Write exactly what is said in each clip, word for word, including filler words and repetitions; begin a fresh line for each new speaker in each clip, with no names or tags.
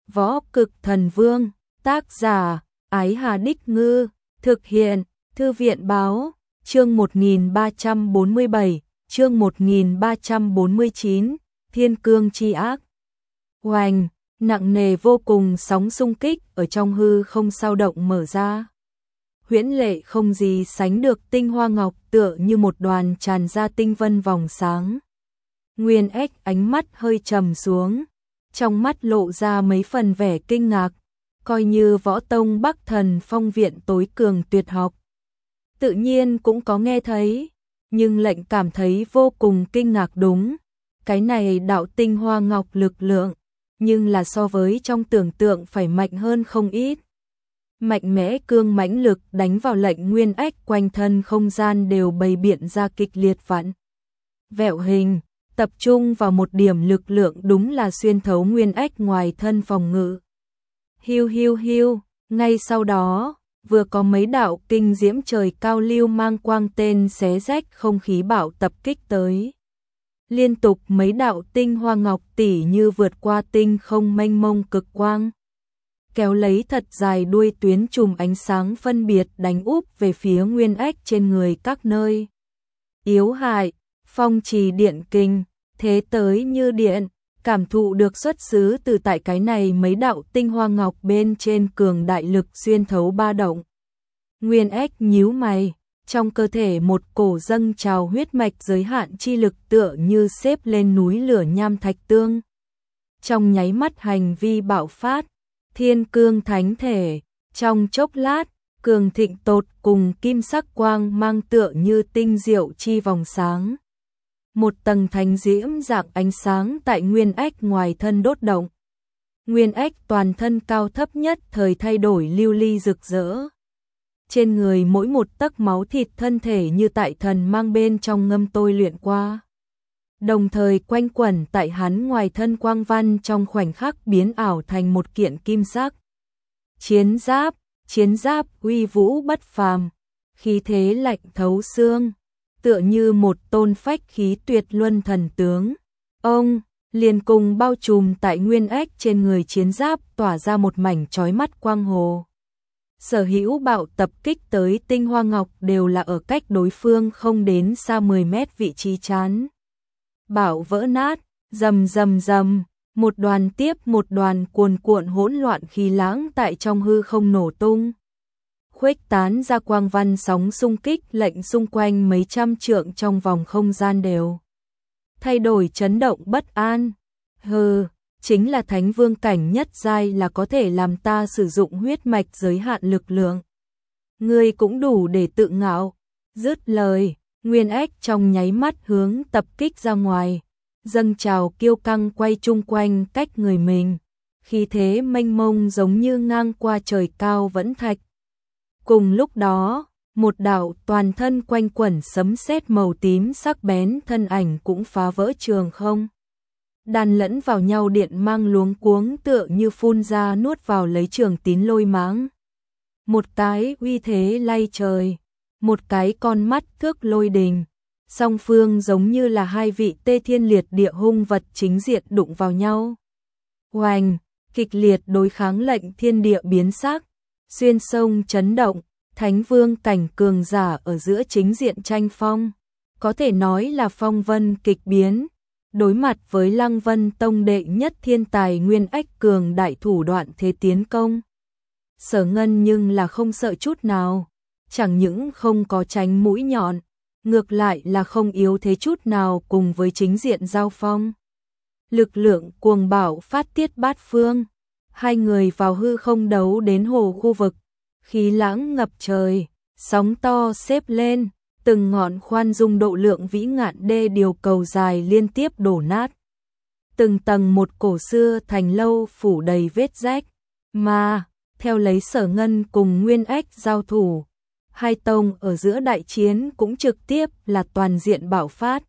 Võ Cực Thần Vương, tác giả, Ái Hà Đích Ngư, thực hiện, Thư viện Báo, chương một nghìn ba trăm bốn mươi bảy, chương một nghìn ba trăm bốn mươi chín, Thiên Cương Chi Ác. Oanh, nặng nề vô cùng sóng xung kích ở trong hư không sao động mở ra. Huyễn lệ không gì sánh được tinh hoa ngọc tựa như một đoàn tràn ra tinh vân vòng sáng. Nguyên Ếch ánh mắt hơi trầm xuống, trong mắt lộ ra mấy phần vẻ kinh ngạc, coi như võ tông Bắc Thần Phong viện tối cường tuyệt học. Tự nhiên cũng có nghe thấy, nhưng lệnh cảm thấy vô cùng kinh ngạc đúng. Cái này đạo tinh hoa ngọc lực lượng, nhưng là so với trong tưởng tượng phải mạnh hơn không ít. Mạnh mẽ cương mãnh lực đánh vào lệnh Nguyên Ếch quanh thân không gian đều bày biện ra kịch liệt vặn vẹo hình, tập trung vào một điểm lực lượng đúng là xuyên thấu Nguyên Ếch ngoài thân phòng ngự. Hiu hiu hiu, ngay sau đó, vừa có mấy đạo kinh diễm trời cao lưu mang quang tên xé rách không khí bạo tập kích tới. Liên tục mấy đạo tinh hoa ngọc tỉ như vượt qua tinh không mênh mông cực quang, kéo lấy thật dài đuôi tuyến chùm ánh sáng phân biệt đánh úp về phía Nguyên Ếch trên người các nơi. Yếu hại, phong trì điện kinh, thế tới như điện, cảm thụ được xuất xứ từ tại cái này mấy đạo tinh hoa ngọc bên trên cường đại lực xuyên thấu ba động. Nguyên Ếch nhíu mày, trong cơ thể một cổ dâng trào huyết mạch giới hạn chi lực tựa như xếp lên núi lửa nham thạch tương. Trong nháy mắt hành vi bạo phát, thiên cương thánh thể, trong chốc lát, cường thịnh tột cùng kim sắc quang mang tựa như tinh diệu chi vòng sáng. Một tầng thánh diễm dạng ánh sáng tại Nguyên Ếch ngoài thân đốt động. Nguyên Ếch toàn thân cao thấp nhất thời thay đổi lưu ly rực rỡ. Trên người mỗi một tấc máu thịt thân thể như tại thần mang bên trong ngâm tôi luyện qua. Đồng thời quanh quẩn tại hắn ngoài thân quang văn trong khoảnh khắc biến ảo thành một kiện kim sắc. Chiến giáp, chiến giáp uy vũ bất phàm, khí thế lạnh thấu xương, tựa như một tôn phách khí tuyệt luân thần tướng. Ông liền cùng bao trùm tại Nguyên Ếch trên người chiến giáp tỏa ra một mảnh chói mắt quang hồ. Sở hữu bạo tập kích tới tinh hoa ngọc đều là ở cách đối phương không đến xa mười mét vị trí chán. Bảo vỡ nát, rầm rầm rầm, một đoàn tiếp một đoàn cuồn cuộn hỗn loạn khí lãng tại trong hư không nổ tung. Khuếch tán ra quang văn sóng xung kích lệnh xung quanh mấy trăm trượng trong vòng không gian đều thay đổi chấn động bất an. Hừ, chính là thánh vương cảnh nhất giai là có thể làm ta sử dụng huyết mạch giới hạn lực lượng. Ngươi cũng đủ để tự ngạo. Dứt lời, Nguyên Ếch trong nháy mắt hướng tập kích ra ngoài, dâng trào kiêu căng quay chung quanh cách người mình, khí thế mênh mông giống như ngang qua trời cao vẫn thạch. Cùng lúc đó, một đạo toàn thân quanh quẩn sấm sét màu tím sắc bén thân ảnh cũng phá vỡ trường không. Đan lẫn vào nhau điện mang luống cuống tựa như phun ra nuốt vào lấy trường tín lôi máng. Một cái uy thế lay trời, một cái con mắt thước lôi đình, song phương giống như là hai vị tê thiên liệt địa hung vật chính diện đụng vào nhau. Oanh, kịch liệt đối kháng lệnh thiên địa biến sắc, xuyên sông chấn động, thánh vương cảnh cường giả ở giữa chính diện tranh phong, có thể nói là phong vân kịch biến. Đối mặt với Lăng Vân Tông đệ nhất thiên tài Nguyên Ếch cường đại thủ đoạn thế tiến công, Sở Ngân nhưng là không sợ chút nào, chẳng những không có tránh mũi nhọn, ngược lại là không yếu thế chút nào cùng với chính diện giao phong. Lực lượng cuồng bạo phát tiết bát phương, hai người vào hư không đấu đến hồ khu vực, khí lãng ngập trời, sóng to xếp lên. Từng ngọn khoan dung độ lượng vĩ ngạn đê điều cầu dài liên tiếp đổ nát. Từng tầng một cổ xưa thành lâu phủ đầy vết rách. Mà, theo lấy Sở Ngân cùng Nguyên Ếch giao thủ, hai tông ở giữa đại chiến cũng trực tiếp là toàn diện bạo phát.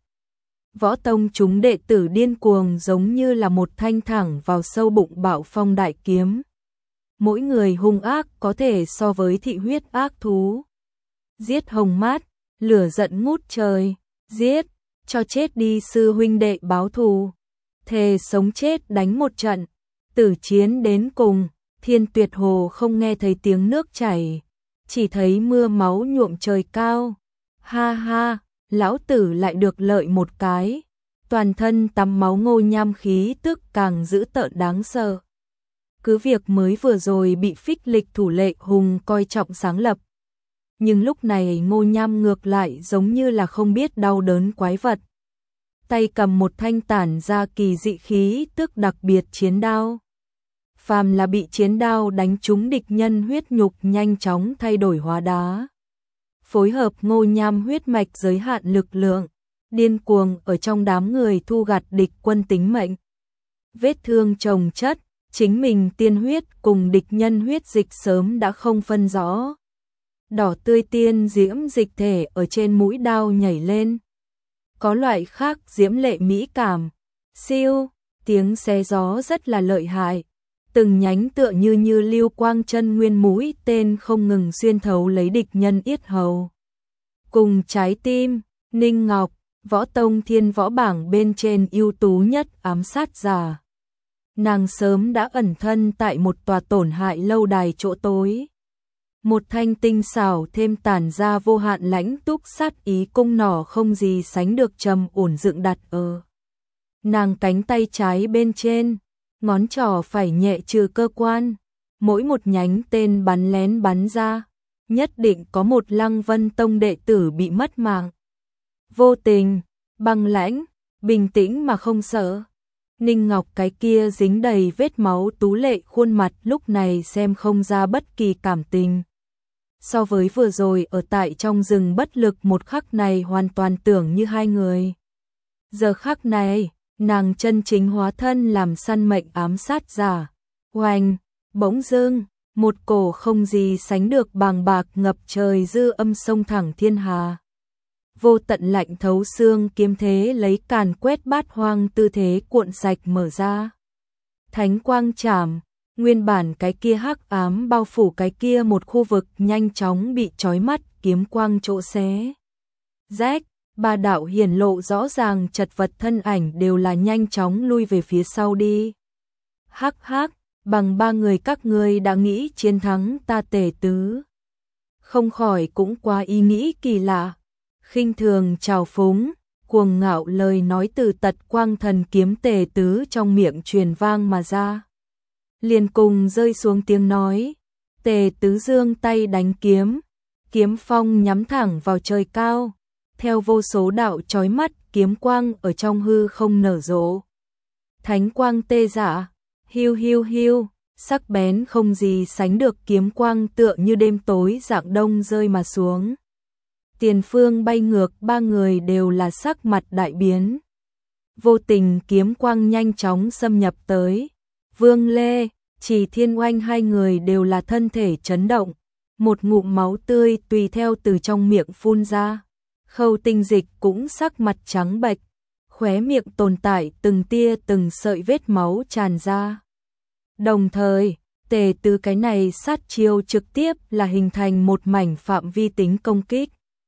Võ tông chúng đệ tử điên cuồng giống như là một thanh thẳng vào sâu bụng bạo phong đại kiếm. Mỗi người hung ác có thể so với thị huyết ác thú. Giết hồng mát, lửa giận ngút trời, giết, cho chết đi sư huynh đệ báo thù, thề sống chết đánh một trận, tử chiến đến cùng, Thiên Tuyệt Hồ không nghe thấy tiếng nước chảy, chỉ thấy mưa máu nhuộm trời cao. Ha ha, lão tử lại được lợi một cái. Toàn thân tắm máu Ngô Nham khí tức càng dữ tợn đáng sợ. Cứ việc mới vừa rồi bị Phích Lịch thủ lệ hùng coi trọng sáng lập, nhưng lúc này Ngô Nham ngược lại giống như là không biết đau đớn quái vật. Tay cầm một thanh tản ra kỳ dị khí tức đặc biệt chiến đao. Phàm là bị chiến đao đánh trúng địch nhân huyết nhục nhanh chóng thay đổi hóa đá. Phối hợp Ngô Nham huyết mạch giới hạn lực lượng, điên cuồng ở trong đám người thu gặt địch quân tính mệnh. Vết thương chồng chất, chính mình tiên huyết cùng địch nhân huyết dịch sớm đã không phân rõ. Đỏ tươi tiên diễm dịch thể ở trên mũi đao nhảy lên. Có loại khác diễm lệ mỹ cảm. Siêu, tiếng xé gió rất là lợi hại. Từng nhánh tựa như như lưu quang chân nguyên mũi tên không ngừng xuyên thấu lấy địch nhân yết hầu. Cùng trái tim, Ninh Ngọc, Võ Tông Thiên Võ bảng bên trên ưu tú nhất ám sát giả. Nàng sớm đã ẩn thân tại một tòa tổn hại lâu đài chỗ tối. Một thanh tinh xảo thêm tản ra vô hạn lãnh túc sát ý cung nỏ không gì sánh được trầm ổn dựng đặt ở nàng cánh tay trái bên trên, ngón trỏ phải nhẹ trừ cơ quan, mỗi một nhánh tên bắn lén bắn ra, nhất định có một Lăng Vân Tông đệ tử bị mất mạng. Vô tình, băng lãnh, bình tĩnh mà không sợ. Ninh Ngọc cái kia dính đầy vết máu tú lệ khuôn mặt lúc này xem không ra bất kỳ cảm tình. So với vừa rồi ở tại trong rừng bất lực một khắc này hoàn toàn tưởng như hai người. Giờ khắc này, nàng chân chính hóa thân làm săn mệnh ám sát giả. Oanh, bỗng dưng, một cổ không gì sánh được bàng bạc ngập trời dư âm sông thẳng thiên hà. Vô tận lạnh thấu xương kiếm thế lấy càn quét bát hoang tư thế cuộn sạch mở ra. Thánh quang chảm, nguyên bản cái kia hắc ám bao phủ cái kia một khu vực nhanh chóng bị chói mắt kiếm quang chỗ xé. Rách, ba đạo hiển lộ rõ ràng chật vật thân ảnh đều là nhanh chóng lui về phía sau đi. Hắc hắc, bằng ba người các ngươi đã nghĩ chiến thắng ta Tề Tứ. Không khỏi cũng quá ý nghĩ kỳ lạ. Khinh thường trào phúng, cuồng ngạo lời nói từ Tật Quang Thần Kiếm Tề Tứ trong miệng truyền vang mà ra. Liền cùng rơi xuống tiếng nói, Tề Tứ giương tay đánh kiếm, kiếm phong nhắm thẳng vào trời cao, theo vô số đạo chói mắt kiếm quang ở trong hư không nở rộ. Thánh quang tê dạ, hiu hiu hiu, sắc bén không gì sánh được kiếm quang tựa như đêm tối dạng đông rơi mà xuống. Tiền phương bay ngược ba người đều là sắc mặt đại biến. Vô tình kiếm quang nhanh chóng xâm nhập tới. Vương Lê, Chỉ Thiên Oanh hai người đều là thân thể chấn động. Một ngụm máu tươi tùy theo từ trong miệng phun ra. Khâu Tinh Dịch cũng sắc mặt trắng bệch. Khóe miệng tồn tại từng tia từng sợi vết máu tràn ra. Đồng thời, Tề Tứ cái này sát chiêu trực tiếp là hình thành một mảnh phạm vi tính công kích.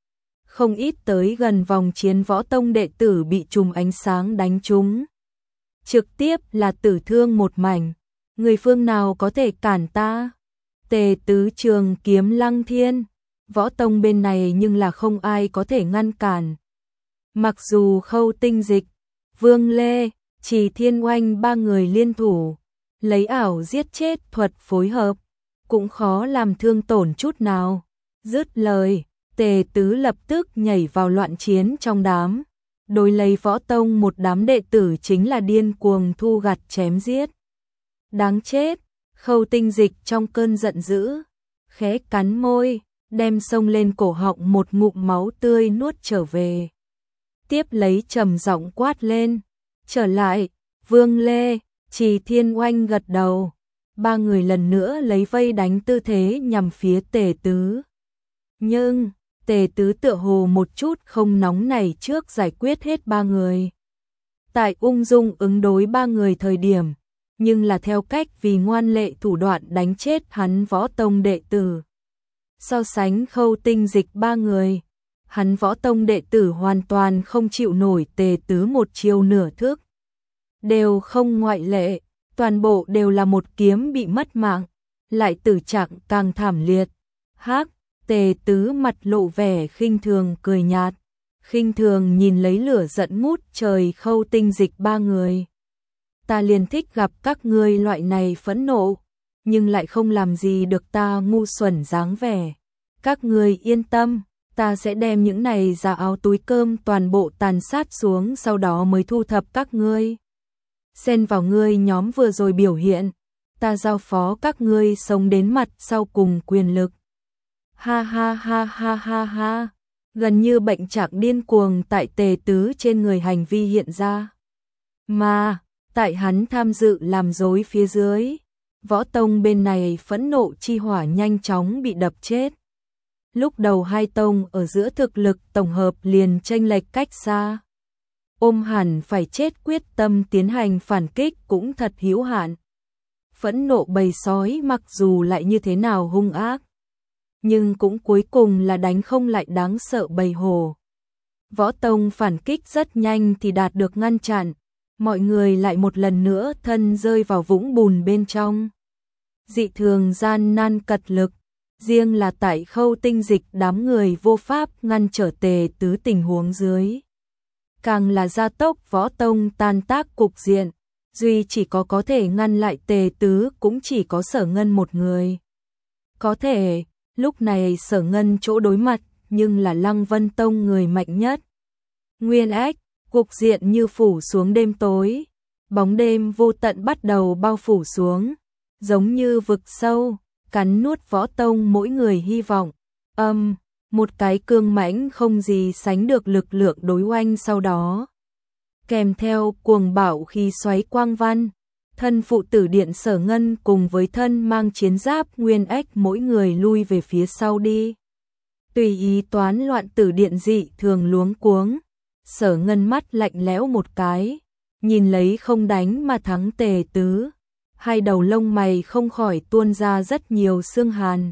Không ít tới gần vòng chiến võ tông đệ tử bị chùm ánh sáng đánh trúng. Trực tiếp là tử thương một mảnh. Người phương nào có thể cản ta? Tề Tứ trường kiếm lăng thiên. Võ tông bên này nhưng là không ai có thể ngăn cản. Mặc dù Khâu Tinh Dịch, Vương Lê, Chỉ Thiên Oanh ba người liên thủ, lấy ảo giết chết thuật phối hợp, cũng khó làm thương tổn chút nào. Dứt lời, Tề Tứ lập tức nhảy vào loạn chiến trong đám, đối lấy võ tông một đám đệ tử chính là điên cuồng thu gặt chém giết. Đáng chết, Khâu Tinh Dịch trong cơn giận dữ, khẽ cắn môi, đem xông lên cổ họng một ngụm máu tươi nuốt trở về. Tiếp lấy trầm giọng quát lên, trở lại. Vương Lê, Chỉ Thiên Oanh gật đầu, ba người lần nữa lấy vây đánh tư thế nhằm phía Tề Tứ. Nhưng Tề Tứ tựa hồ một chút không nóng nảy trước giải quyết hết ba người. Tại ung dung ứng đối ba người thời điểm, nhưng là theo cách vì ngoan lệ thủ đoạn đánh chết hắn võ tông đệ tử. So sánh Khâu Tinh Dịch ba người, hắn võ tông đệ tử hoàn toàn không chịu nổi Tề Tứ một chiêu nửa thức. Đều không ngoại lệ, toàn bộ đều là một kiếm bị mất mạng, lại tử trạng càng thảm liệt. Hắc, Tề Tứ mặt lộ vẻ khinh thường cười nhạt, khinh thường nhìn lấy lửa giận ngút trời Khâu Tinh Dịch ba người. Ta liền thích gặp các ngươi loại này phẫn nộ, nhưng lại không làm gì được ta ngu xuẩn dáng vẻ. Các ngươi yên tâm, ta sẽ đem những này giả áo túi cơm toàn bộ tàn sát xuống, sau đó mới thu thập các ngươi. Xen vào ngươi nhóm vừa rồi biểu hiện, ta giao phó các ngươi sống đến mặt sau cùng quyền lực. Ha ha ha ha ha ha, gần như bệnh trạng điên cuồng tại Tề Tứ trên người hành vi hiện ra. Mà, tại hắn tham dự làm dối phía dưới, Võ Tông bên này phẫn nộ chi hỏa nhanh chóng bị đập chết. Lúc đầu hai tông ở giữa thực lực tổng hợp liền chênh lệch cách xa. Ôm hẳn phải chết quyết tâm tiến hành phản kích cũng thật hữu hạn. Phẫn nộ bầy sói mặc dù lại như thế nào hung ác, nhưng cũng cuối cùng là đánh không lại đáng sợ bầy hổ. Võ Tông phản kích rất nhanh thì đạt được ngăn chặn, mọi người lại một lần nữa thân rơi vào vũng bùn bên trong. Dị thường gian nan cật lực, riêng là tại Khâu Tinh Dịch đám người vô pháp ngăn trở Tề Tứ tình huống dưới. Càng là gia tốc Võ Tông tan tác cục diện, duy chỉ có có thể ngăn lại Tề Tứ cũng chỉ có Sở Ngân một người. Có thể, lúc này Sở Ngân chỗ đối mặt, nhưng là Lăng Vân Tông người mạnh nhất. Nguyên Ách, cục diện như phủ xuống đêm tối, bóng đêm vô tận bắt đầu bao phủ xuống, giống như vực sâu, cắn nuốt Võ Tông mỗi người hy vọng. Âm, um, một cái cương mãnh không gì sánh được lực lượng đối oanh sau đó. Kèm theo cuồng bạo khi xoáy quang văn, thân phụ tử điện Sở Ngân cùng với thân mang chiến giáp Nguyên Ách mỗi người lui về phía sau đi. Tùy ý toán loạn tử điện dị thường luống cuống, Sở Ngân mắt lạnh lẽo một cái, nhìn lấy không đánh mà thắng Tề Tứ, hai đầu lông mày không khỏi tuôn ra rất nhiều xương hàn.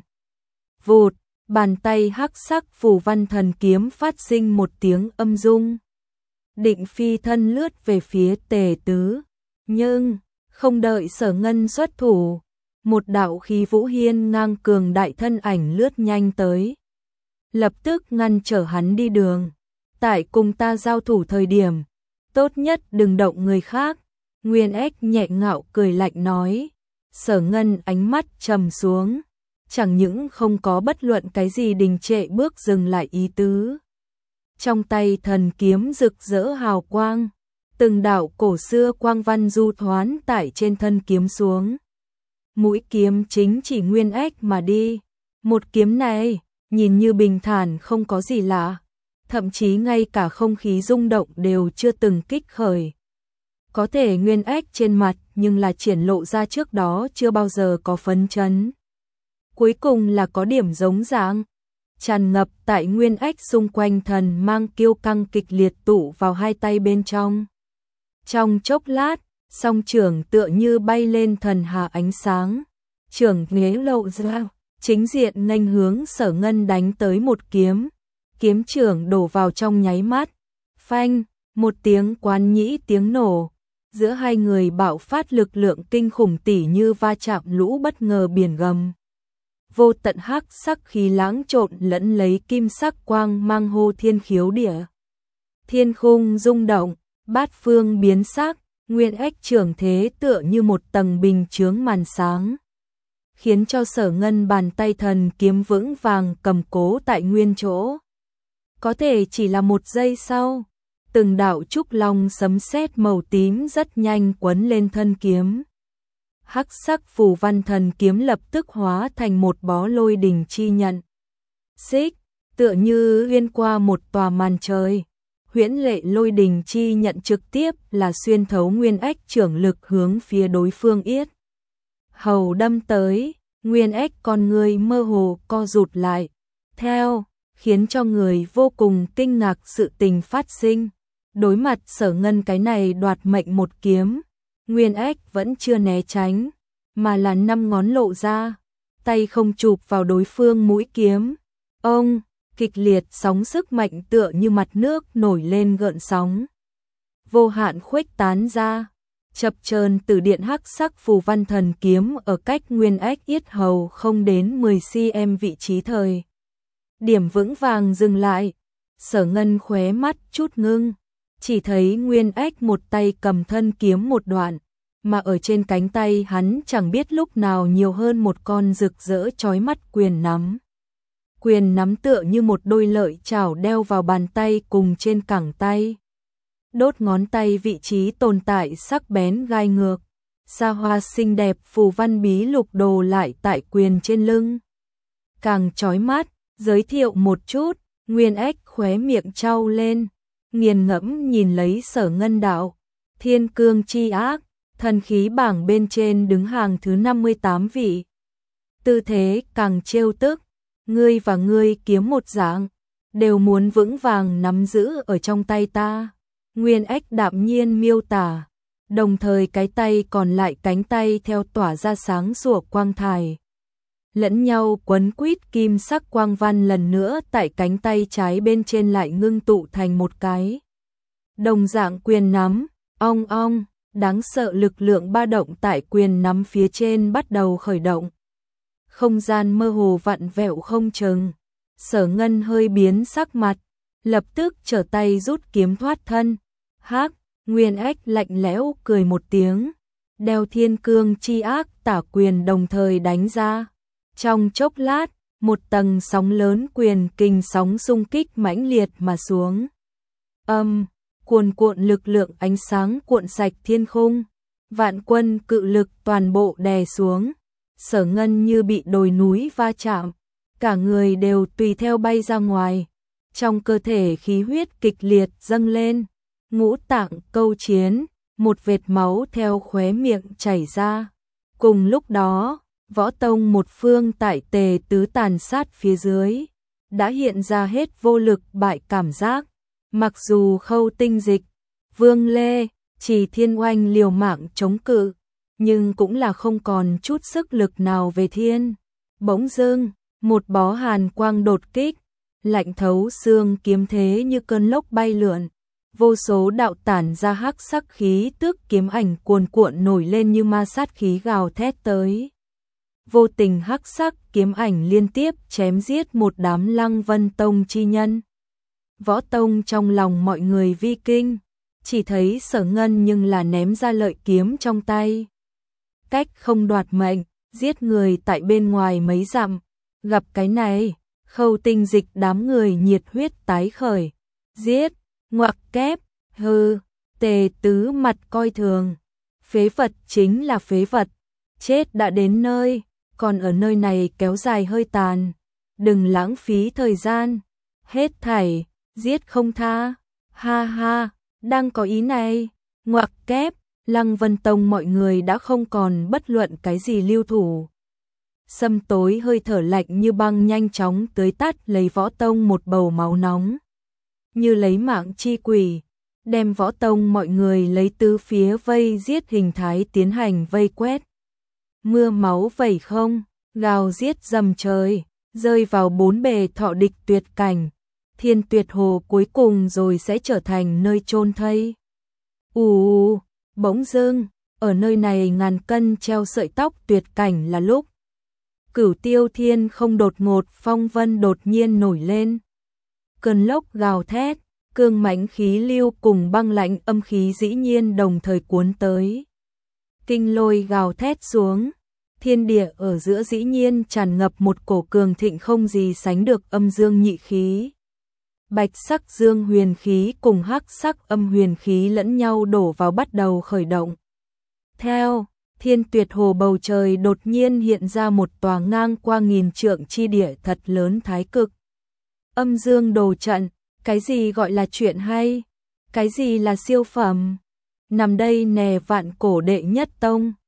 Vụt, bàn tay hắc sắc phù văn thần kiếm phát sinh một tiếng âm rung. Định phi thân lướt về phía Tề Tứ, nhưng không đợi Sở Ngân xuất thủ, một đạo khí vũ hiên ngang cường đại thân ảnh lướt nhanh tới, lập tức ngăn trở hắn đi đường. Tại cùng ta giao thủ thời điểm, tốt nhất đừng động người khác. Nguyên Ách nhẹ ngạo cười lạnh nói. Sở Ngân ánh mắt trầm xuống, chẳng những không có bất luận cái gì đình trệ bước dừng lại ý tứ. Trong tay thần kiếm rực rỡ hào quang, từng đạo cổ xưa quang văn du thoán tải trên thân kiếm xuống. Mũi kiếm chính chỉ Nguyên Ách mà đi. Một kiếm này, nhìn như bình thản không có gì lạ, thậm chí ngay cả không khí rung động đều chưa từng kích khởi. Có thể Nguyên Ách trên mặt nhưng là triển lộ ra trước đó chưa bao giờ có phấn chấn. Cuối cùng là có điểm giống dạng, tràn ngập tại Nguyên Ách xung quanh thần mang kiêu căng kịch liệt tụ vào hai tay bên trong. Trong chốc lát, song trưởng tựa như bay lên thần hà ánh sáng, trưởng nghế lộ ra, chính diện nghênh hướng Sở Ngân đánh tới một kiếm. Kiếm trưởng đổ vào trong nháy mắt, phanh, một tiếng quán nhĩ tiếng nổ, giữa hai người bạo phát lực lượng kinh khủng tỉ như va chạm lũ bất ngờ biển gầm. Vô tận hắc sắc khí lãng trộn lẫn lấy kim sắc quang mang hô thiên khiếu địa. Thiên khung rung động, bát phương biến sắc, Nguyên Ách trưởng thế tựa như một tầng bình chướng màn sáng, khiến cho Sở Ngân bàn tay thần kiếm vững vàng cầm cố tại nguyên chỗ. Có thể chỉ là một giây sau, từng đạo trúc long sấm sét màu tím rất nhanh quấn lên thân kiếm. Hắc sắc phù văn thần kiếm lập tức hóa thành một bó lôi đình chi nhận. Xích, tựa như uyên qua một tòa màn trời, huyễn lệ lôi đình chi nhận trực tiếp là xuyên thấu Nguyên Ách trưởng lực hướng phía đối phương yết hầu đâm tới. Nguyên Ách con người mơ hồ co rụt lại, theo khiến cho người vô cùng kinh ngạc sự tình phát sinh. Đối mặt Sở Ngân cái này đoạt mệnh một kiếm, Nguyên Ách vẫn chưa né tránh, mà là năm ngón lộ ra, tay không chụp vào đối phương mũi kiếm. Ông, kịch liệt sóng sức mạnh tựa như mặt nước nổi lên gợn sóng, vô hạn khuếch tán ra. chập chờn từ điện hắc sắc phù văn thần kiếm ở cách Nguyên Ách yết hầu không đến mười xăng-ti-mét vị trí thời. Điểm vững vàng dừng lại, Sở Ngân khóe mắt chút ngưng, chỉ thấy Nguyên Ách một tay cầm thân kiếm một đoạn, mà ở trên cánh tay hắn chẳng biết lúc nào nhiều hơn một con rực rỡ chói mắt quyền nắm. Quyền nắm tựa như một đôi lợi chảo đeo vào bàn tay cùng trên cẳng tay. Đốt ngón tay vị trí tồn tại sắc bén gai ngược, xa hoa xinh đẹp phù văn bí lục đồ lại tại quyền trên lưng. Càng chói mắt, giới thiệu một chút, Nguyên Ách khóe miệng trao lên, nghiền ngẫm nhìn lấy Sở Ngân đạo, thiên cương chi ác, thần khí bảng bên trên đứng hàng thứ năm mươi tám vị. Tư thế càng trêu tức, ngươi và ngươi kiếm một dạng, đều muốn vững vàng nắm giữ ở trong tay ta. Nguyên Ách đạm nhiên miêu tả, đồng thời cái tay còn lại cánh tay theo tỏa ra sáng sủa quang thải. Lẫn nhau quấn quýt kim sắc quang văn lần nữa tại cánh tay trái bên trên lại ngưng tụ thành một cái. Đồng dạng quyền nắm, ong ong, đáng sợ lực lượng ba động tại quyền nắm phía trên bắt đầu khởi động. Không gian mơ hồ vặn vẹo không chừng, Sở Ngân hơi biến sắc mặt, lập tức trở tay rút kiếm thoát thân. Hắc, Nguyên Ách lạnh lẽo cười một tiếng, đeo thiên cương chi ác tả quyền đồng thời đánh ra. Trong chốc lát, một tầng sóng lớn quyền kình sóng xung kích mãnh liệt mà xuống. Âm, cuồn cuộn lực lượng ánh sáng cuộn sạch thiên khung, vạn quân cự lực toàn bộ đè xuống. Sở Ngân như bị đồi núi va chạm, cả người đều tùy theo bay ra ngoài. Trong cơ thể khí huyết kịch liệt dâng lên, ngũ tạng câu chiến, một vệt máu theo khóe miệng chảy ra. Cùng lúc đó, Võ Tông một phương tại Tề Tứ tàn sát phía dưới, đã hiện ra hết vô lực bại cảm giác. Mặc dù Khâu Tinh Dịch, Vương Lê, Trì Thiên Oanh liều mạng chống cự, nhưng cũng là không còn chút sức lực nào về thiên. Bỗng dưng, một bó hàn quang đột kích, lạnh thấu xương kiếm thế như cơn lốc bay lượn. Vô số đạo tản ra hắc sắc khí tức kiếm ảnh cuồn cuộn nổi lên như ma sát khí gào thét tới. Vô tình hắc sắc kiếm ảnh liên tiếp chém giết một đám Lăng Vân Tông chi nhân. Võ Tông trong lòng mọi người vi kinh, chỉ thấy Sở Ngân nhưng là ném ra lợi kiếm trong tay. Cách không đoạt mệnh, giết người tại bên ngoài mấy dặm, gặp cái này, Khâu Tinh Dịch đám người nhiệt huyết tái khởi. Giết, ngoặc kép, hư, Tề Tứ mặt coi thường. Phế vật chính là phế vật, chết đã đến nơi, còn ở nơi này kéo dài hơi tàn. Đừng lãng phí thời gian, hết thảy, giết không tha. Ha ha, đang có ý này, ngoặc kép, Lăng Vân Tông mọi người đã không còn bất luận cái gì lưu thủ. Sâm tối hơi thở lạnh như băng nhanh chóng tới tắt lấy Võ Tông một bầu máu nóng. Như lấy mạng chi quỷ, đem Võ Tông mọi người lấy tứ phía vây giết hình thái tiến hành vây quét. Mưa máu vẩy không, gào giết dầm trời, rơi vào bốn bề thọ địch tuyệt cảnh. Thiên Tuyệt Hồ cuối cùng rồi sẽ trở thành nơi chôn thây. Ù, bỗng dưng, ở nơi này ngàn cân treo sợi tóc tuyệt cảnh là lúc Cửu Tiêu Thiên không đột ngột phong vân đột nhiên nổi lên. Cơn lốc gào thét, cương mãnh khí lưu cùng băng lạnh âm khí dĩ nhiên đồng thời cuốn tới. Kinh lôi gào thét xuống, thiên địa ở giữa dĩ nhiên tràn ngập một cổ cường thịnh không gì sánh được âm dương nhị khí. Bạch sắc dương huyền khí cùng hắc sắc âm huyền khí lẫn nhau đổ vào bắt đầu khởi động. Theo, Thiên Tuyệt Hồ bầu trời đột nhiên hiện ra một tòa ngang qua nghìn trượng chi địa thật lớn thái cực. Âm dương đồ trận, cái gì gọi là chuyện hay? Cái gì là siêu phẩm? Nằm đây nè vạn cổ đệ nhất tông,